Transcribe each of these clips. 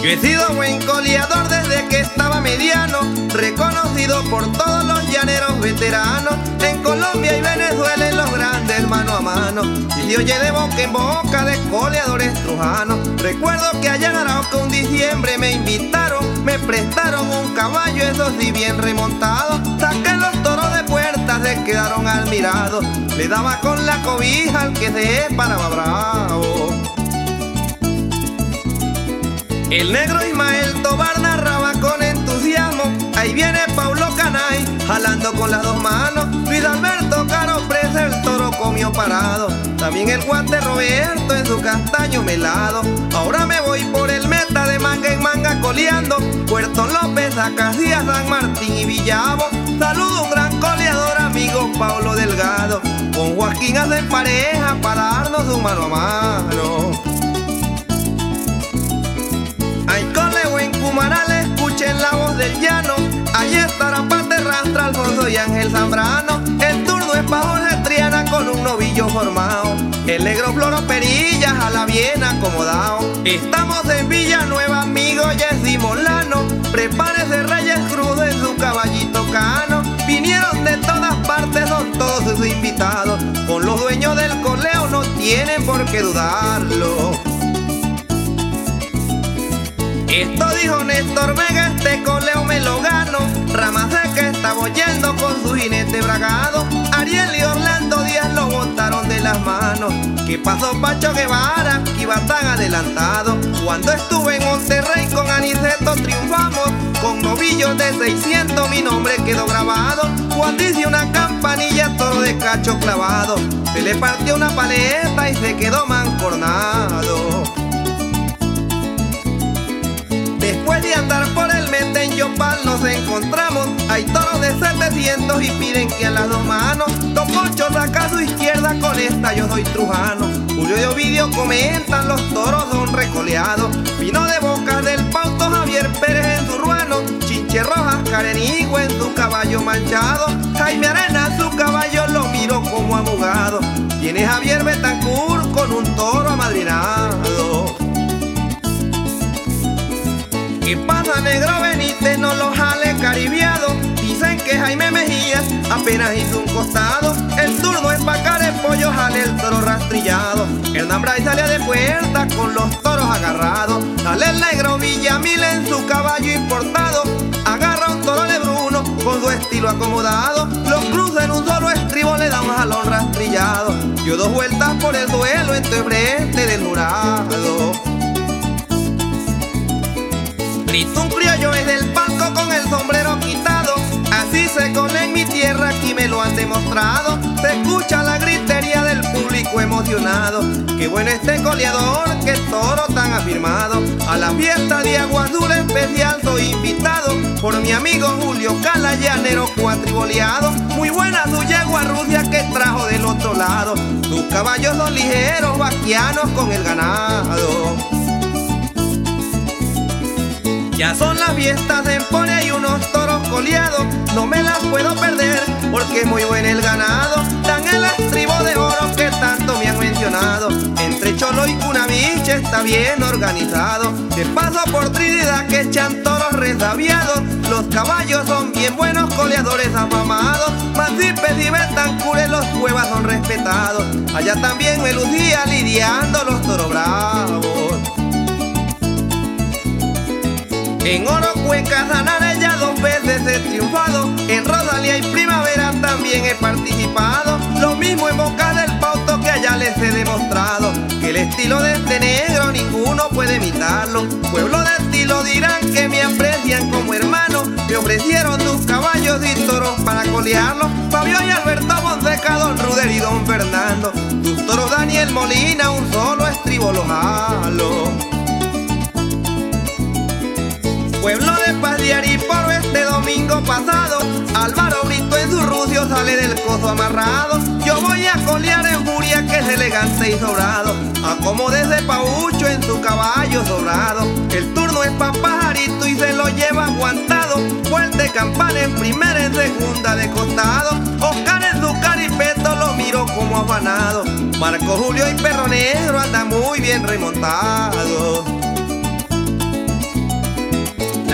Yo he sido buen coleador desde que estaba mediano, reconocido por todos los llaneros veteranos. En Colombia y Venezuela en los grandes mano a mano, y se oye de boca en boca de coleadores trujanos. Recuerdo que allá en Arauca un diciembre me invitaron, me prestaron un caballo, eso sí bien remontado. Saqué los toros de puertas, se quedaron admirados. Le daba con la cobija al que se paraba bravo. El negro Ismael Tobar narraba con entusiasmo. Ahí viene Paulo Canay, jalando con las dos manos. Luis Alberto Caro Presa, el toro comió parado. También el guante Roberto en su castaño melado. Ahora me voy por el meta de manga en manga coleando. Puerto López, Acacias, San Martín y Villavo. Saludo a un gran coleador, amigo Paulo Delgado. Con Joaquín hacen pareja para darnos un mano a mano. Ay, coleo en Cumaral, escuchen la voz del llano. Allí estará Pate Rastra, Alfonso y Ángel Zambrano. El turno es pa' Jorge Triana con un novillo formado. El negro Floro Perillas a la bien acomodado. Estamos en Villanueva, amigo Jessy Molano. Prepárese Reyes Cruz en su caballito cano. Vinieron de todas partes, son todos sus invitados. Con los dueños del coleo no tienen por qué dudarlo. Esto dijo Néstor Vega, este coleo me lo gano. Rama Seca estaba oyendo con su jinete bragado. Ariel y Orlando Díaz lo botaron de las manos. ¿Qué pasó Pacho Guevara? Que iba tan adelantado. Cuando estuve en Monterrey con Aniceto triunfamos. Con novillos de 600 mi nombre quedó grabado. Cuando hice una campanilla toro de cacho clavado, se le partió una paleta y se quedó mancornado. Después de andar por el Meta en Yopal nos encontramos. Hay toros de 700 y piden que a las dos manos. Don Poncho saca a su izquierda, con esta yo soy trujano. Julio y Ovidio comentan, los toros son recoleados. Vino de Boca del Pauto Javier Pérez en su ruano. Chinche Rojas Carenigo en su caballo manchado. Jaime Arena su caballo lo miro como abogado. Viene Javier Betancourt con un toro amadrinado. ¿Qué pasa, negro Benítez? No lo jale caribiado. Dicen que Jaime Mejías apenas hizo un costado. El turno es pa' Carepollo, jale el toro rastrillado. Hernán Bray sale de puerta con los toros agarrados. Sale el negro Villamil en su caballo importado. Agarra un toro de Bruno con su estilo acomodado. Los cruza en un solo estribo, le da un jalón rastrillado. Dio dos vueltas por el duelo entre frente del jurado. Listo un criollo es del palco con el sombrero quitado. Así se colea en mi tierra, aquí me lo han demostrado. Se escucha la gritería del público emocionado. Qué bueno este coleador, qué toro tan afirmado. A la fiesta de Agua Azul especial soy invitado por mi amigo Julio Cala, llanero cuatriboleado. Muy buena su yegua Rusia que trajo del otro lado. Sus caballos son ligeros, vaquianos con el ganado. Ya son las fiestas en Pone y unos toros coleados. No me las puedo perder porque es muy bueno el ganado. Dan el estribo de oro que tanto me han mencionado. Entre Cholo y Cunavich está bien organizado. De paso por Trinidad que echan toros resabiados. Los caballos son bien buenos coleadores afamados. Mancipes y Betancures los cuevas son respetados. Allá también me lucía lidiando los toros bravos. En Oro, Cuenca, Sanare ya 2 veces he triunfado. En Rosalía y Primavera también he participado. Lo mismo en Boca del Pauto que allá les he demostrado. Que el estilo de este negro ninguno puede imitarlo. Pueblo de estilo dirán que me aprecian como hermano. Me ofrecieron tus caballos y toros para colearlos. Fabio y Alberto Fonseca, Don Ruder y Don Fernando. Tus toros Daniel Molina, un solo estribo los jalo. Pueblo de Paz de Ariporo este domingo pasado. Álvaro Brito en su rucio sale del coso amarrado. Yo voy a colear en furia que es elegante y sobrado. Acomódese Paucho en su caballo sobrado. El turno es pa' Pajarito y se lo lleva aguantado. Fuerte campana en primera, en segunda de costado. Oscar en su caripeto lo miro como afanado. Marco Julio y Perro Negro andan muy bien remontados.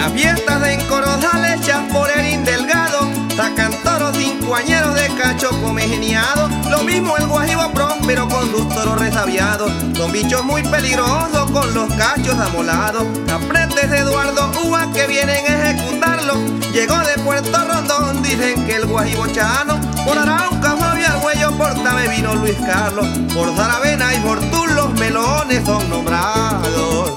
las fiestas de Encorozal hechas por Erin Delgado, sacan toros cincuañeros de cacho comegeniado. Lo mismo el Guajibo Próspero con sus toros resabiados. Son bichos muy peligrosos con los cachos amolados. Aprendes de Eduardo Uva que vienen a ejecutarlo. Llegó de Puerto Rondón, dicen que el Guajibo Chano. Por Arauca, Fabio Argüello, por Tame vino Luis Carlos. Por Saravena y por Tul los melones son nombrados.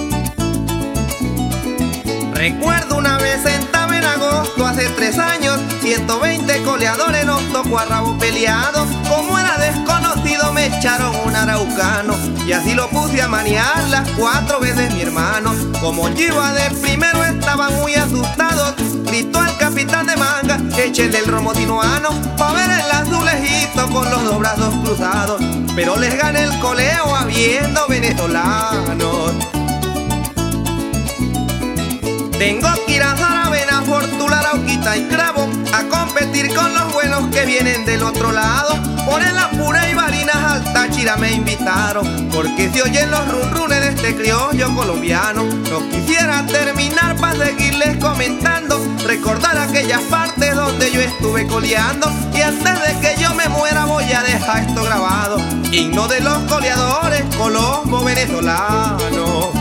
Recuerdo una vez en Tame en agosto hace 3 años, 120 coleadores nos tocó a rabo peleado. Como era desconocido me echaron un araucano y así lo puse a maniar las 4 veces mi hermano. Como yo iba de primero estaban muy asustados. Gritó el capitán de manga, échenle el romo sinuano pa' ver el azulejito con los 2 brazos cruzados. Pero les gané el coleo habiendo venezolanos. Tengo que ir a Saravena, Fortuna, Arauquita y Cravo a competir con los buenos que vienen del otro lado. Por el Apure y Barinas al Táchira me invitaron, porque se oyen los runrunes de este criollo colombiano. No quisiera terminar para seguirles comentando, recordar aquellas partes donde yo estuve coleando. Y antes de que yo me muera voy a dejar esto grabado, himno de los coleadores colombo venezolanos.